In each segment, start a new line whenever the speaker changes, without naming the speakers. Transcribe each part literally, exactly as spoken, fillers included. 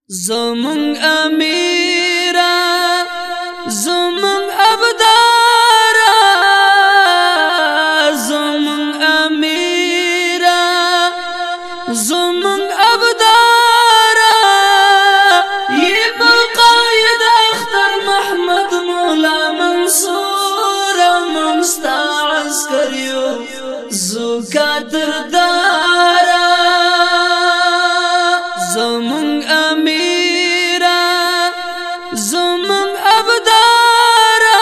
زمون امیرا زمون ابدارا زمون امیرا زمون ابدارا یہ مقاید اختر محمد مولا منصور منستا عسکریو زکاتر دارا زمون امیرا زمون ابدارا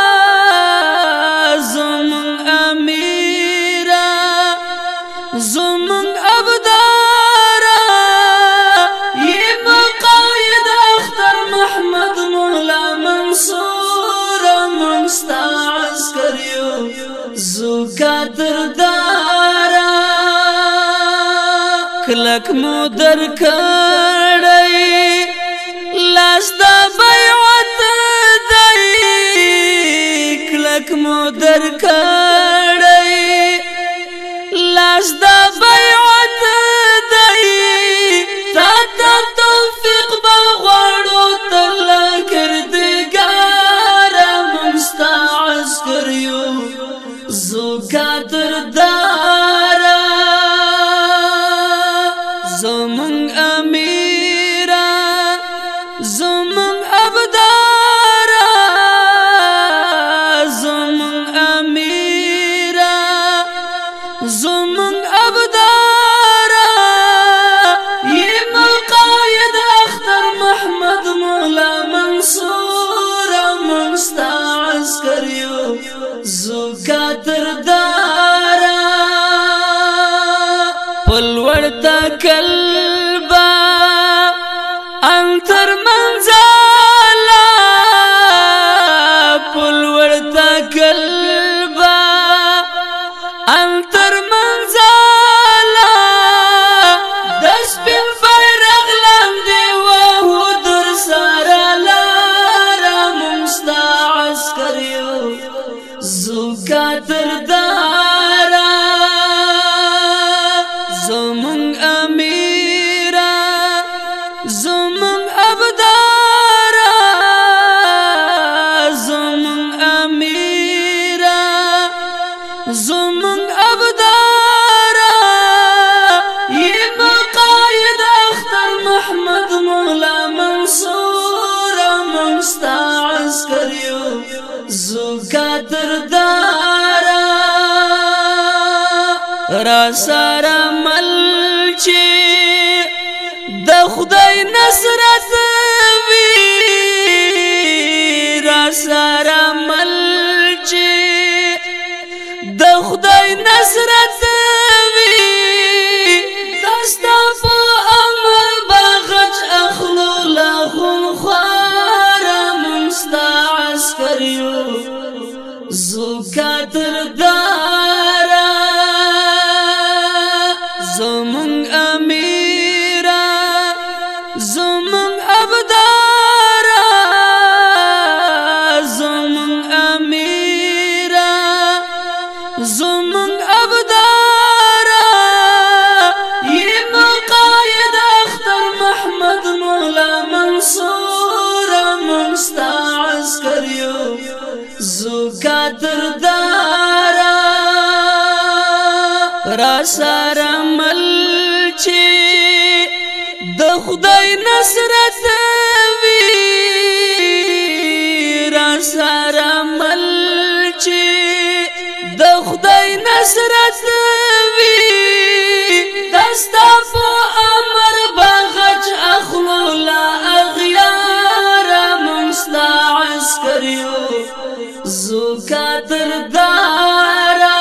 زمون امیرا زمون ابدارا یہ مقاید اختر محمد مولا منصور منستا عسکریو زکاتر دارا کلک مو در کړی لاس د بیعت دی کلک مو در کړی لاس د بیعت دی تا ته توفیق بغواړو تل کردګار منستا عسکریو زکاتر دارا زمون امیرا زمون ابدارا زمون امیرا زمون ابدارا یہ مقاید اختر محمد مولا منصور منستا عسکریو زکاتر دارا پلوڑ تا کلبا انتر منزالا پلوڑ تا کلبا انتر منزالا دس بن بیرغ لاندی وہو در سارا لارا منستا عسکریو زکاتر دارا زمون امیرا زمون ابدارا زمون امیرا زمون ابدارا یہ مقاید اختر محمد مولا منصور منستا عسکریو زکاتر دارا را سارا مل چی د خدای نصرت وی را سارا مل چی د خدای نصرت وی دستا په امر بغچ اخلو لا خون خوار منستا عسکریو زکاتر دارا زمون امیرا زمون ابدارا زمون امیرا زمون ابدارا یہ مقاید اختر محمد مولا منصور منستا عسکریو زکاتر دارا را سارا مل چی د خدای نصرت وی را سارا مل چی د خدای نصرت وی دستا په امر بغچ اخلو لا اغیار منستا عسکریو زکاتر دارا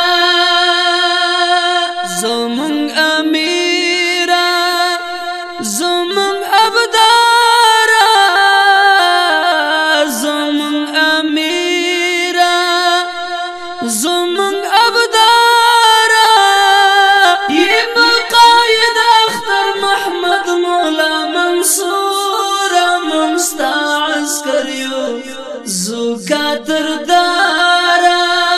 زمون امیرا زمون ابدارا زمون امیرا زمون ابدارا یہ مقاید اختر محمد مولا منصور منستا عسکریو زکاتر دارا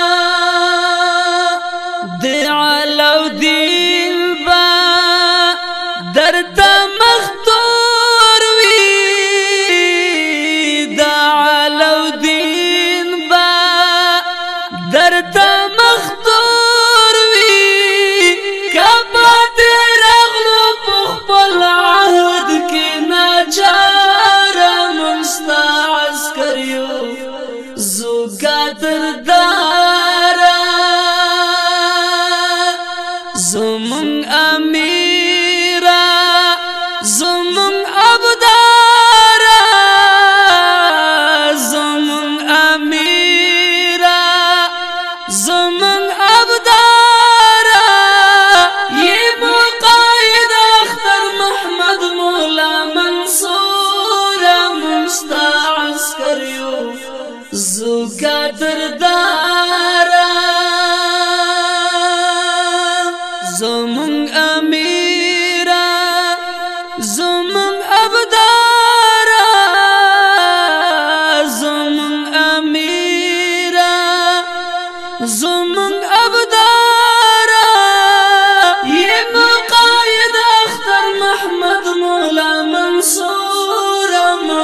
دی علاو دین با در تا مختور وی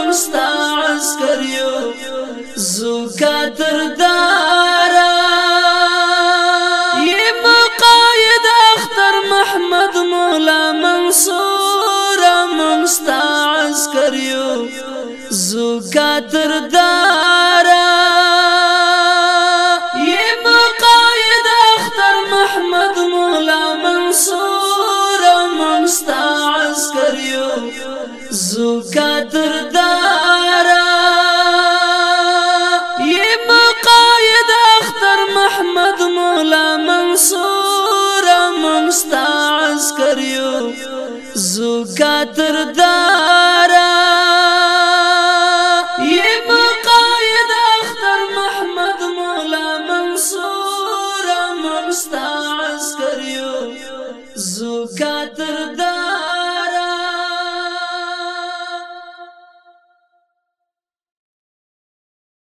منستا عسکریو زکاتر دارا یہ مقاید اختر محمد مولا منصور منستا عسکریو زکاتر دارا یہ مقاید اختر محمد مولا منصور منستا عسکریو زکاتر دارا یہ مقاید اختر محمد مولا منصور منستا عسکریو زکاتر دارا یہ مقاید اختر محمد مولا منصور منستا عسکریو زکاتر